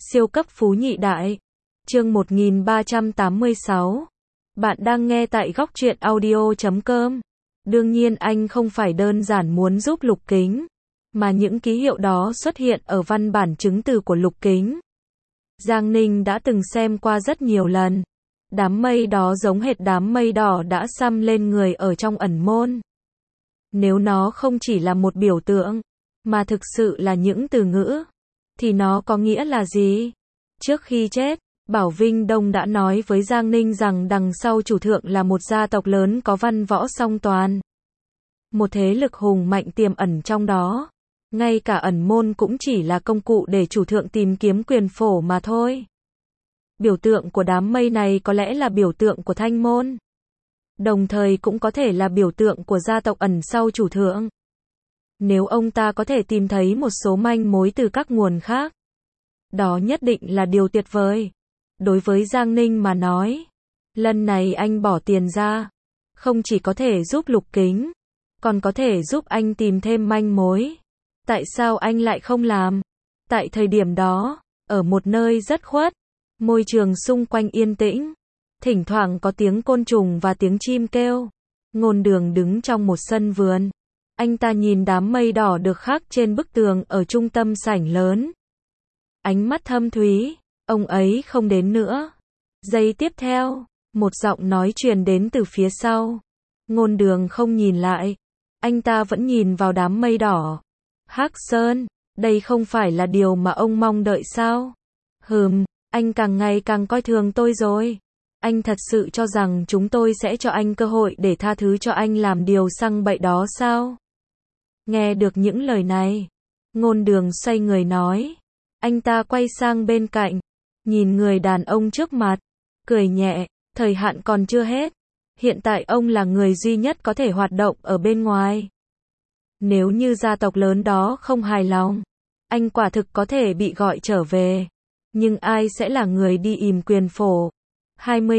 Siêu cấp phú nhị đại. Chương 1386. Bạn đang nghe tại góc truyện audio.com. Đương nhiên anh không phải đơn giản muốn giúp Lục Kính, mà những ký hiệu đó xuất hiện ở văn bản chứng từ của Lục Kính. Giang Ninh đã từng xem qua rất nhiều lần. Đám mây đó giống hệt đám mây đỏ đã xăm lên người ở trong ẩn môn. Nếu nó không chỉ là một biểu tượng, mà thực sự là những từ ngữ, thì nó có nghĩa là gì? Trước khi chết, Bảo Vinh Đông đã nói với Giang Ninh rằng đằng sau chủ thượng là một gia tộc lớn có văn võ song toàn. Một thế lực hùng mạnh tiềm ẩn trong đó. Ngay cả ẩn môn cũng chỉ là công cụ để chủ thượng tìm kiếm quyền phổ mà thôi. Biểu tượng của đám mây này có lẽ là biểu tượng của Thanh môn. Đồng thời cũng có thể là biểu tượng của gia tộc ẩn sau chủ thượng. Nếu ông ta có thể tìm thấy một số manh mối từ các nguồn khác, đó nhất định là điều tuyệt vời. Đối với Giang Ninh mà nói, lần này anh bỏ tiền ra, không chỉ có thể giúp Lục Kính, còn có thể giúp anh tìm thêm manh mối. Tại sao anh lại không làm? Tại thời điểm đó, ở một nơi rất khuất, môi trường xung quanh yên tĩnh, thỉnh thoảng có tiếng côn trùng và tiếng chim kêu. Ngôn Đường đứng trong một sân vườn. Anh ta nhìn đám mây đỏ được khắc trên bức tường ở trung tâm sảnh lớn. Ánh mắt thâm thúy, ông ấy không đến nữa. Giây tiếp theo, một giọng nói truyền đến từ phía sau. Ngôn Đường không nhìn lại. Anh ta vẫn nhìn vào đám mây đỏ. Hắc Sơn, đây không phải là điều mà ông mong đợi sao? Anh càng ngày càng coi thường tôi rồi. Anh thật sự cho rằng chúng tôi sẽ cho anh cơ hội để tha thứ cho anh làm điều xăng bậy đó sao? Nghe được những lời này, Ngôn Đường xoay người nói. Anh ta quay sang bên cạnh, nhìn người đàn ông trước mặt, cười nhẹ, thời hạn còn chưa hết. Hiện tại ông là người duy nhất có thể hoạt động ở bên ngoài. Nếu như gia tộc lớn đó không hài lòng, anh quả thực có thể bị gọi trở về. Nhưng ai sẽ là người đi ìm quyền phổ? 20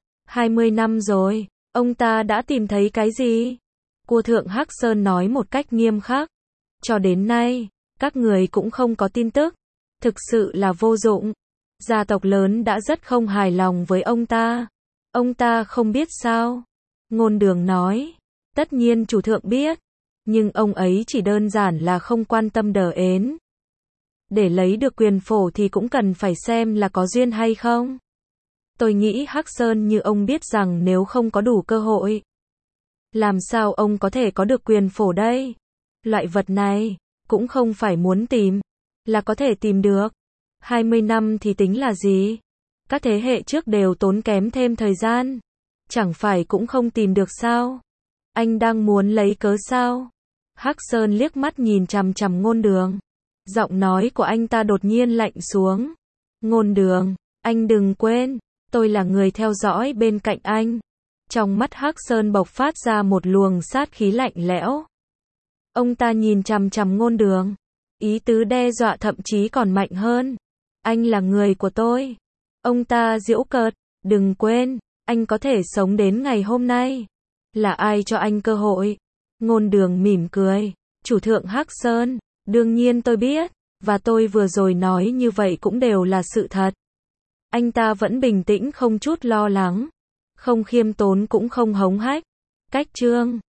năm rồi, ông ta đã tìm thấy cái gì? Cua thượng Hắc Sơn nói một cách nghiêm khắc. Cho đến nay, các người cũng không có tin tức. Thực sự là vô dụng. Gia tộc lớn đã rất không hài lòng với ông ta. Ông ta không biết sao? Ngôn Đường nói. Tất nhiên chủ thượng biết. Nhưng ông ấy chỉ đơn giản là không quan tâm đờ ến. Để lấy được quyền phổ thì cũng cần phải xem là có duyên hay không. Tôi nghĩ Hắc Sơn như ông biết rằng nếu không có đủ cơ hội, làm sao ông có thể có được quyền phổ đây? Loại vật này, cũng không phải muốn tìm, là có thể tìm được. 20 năm thì tính là gì? Các thế hệ trước đều tốn kém thêm thời gian. Chẳng phải cũng không tìm được sao? Anh đang muốn lấy cớ sao? Hắc Sơn liếc mắt nhìn chằm chằm Ngôn Đường. Giọng nói của anh ta đột nhiên lạnh xuống. Ngôn Đường, anh đừng quên, tôi là người theo dõi bên cạnh anh. Trong mắt Hắc Sơn bộc phát ra một luồng sát khí lạnh lẽo. Ông ta nhìn chằm chằm Ngôn Đường. Ý tứ đe dọa thậm chí còn mạnh hơn. Anh là người của tôi. Ông ta giễu cợt. Đừng quên, anh có thể sống đến ngày hôm nay. Là ai cho anh cơ hội? Ngôn Đường mỉm cười. Chủ thượng Hắc Sơn, đương nhiên tôi biết. Và tôi vừa rồi nói như vậy cũng đều là sự thật. Anh ta vẫn bình tĩnh không chút lo lắng. Không khiêm tốn cũng không hống hách. Cách chương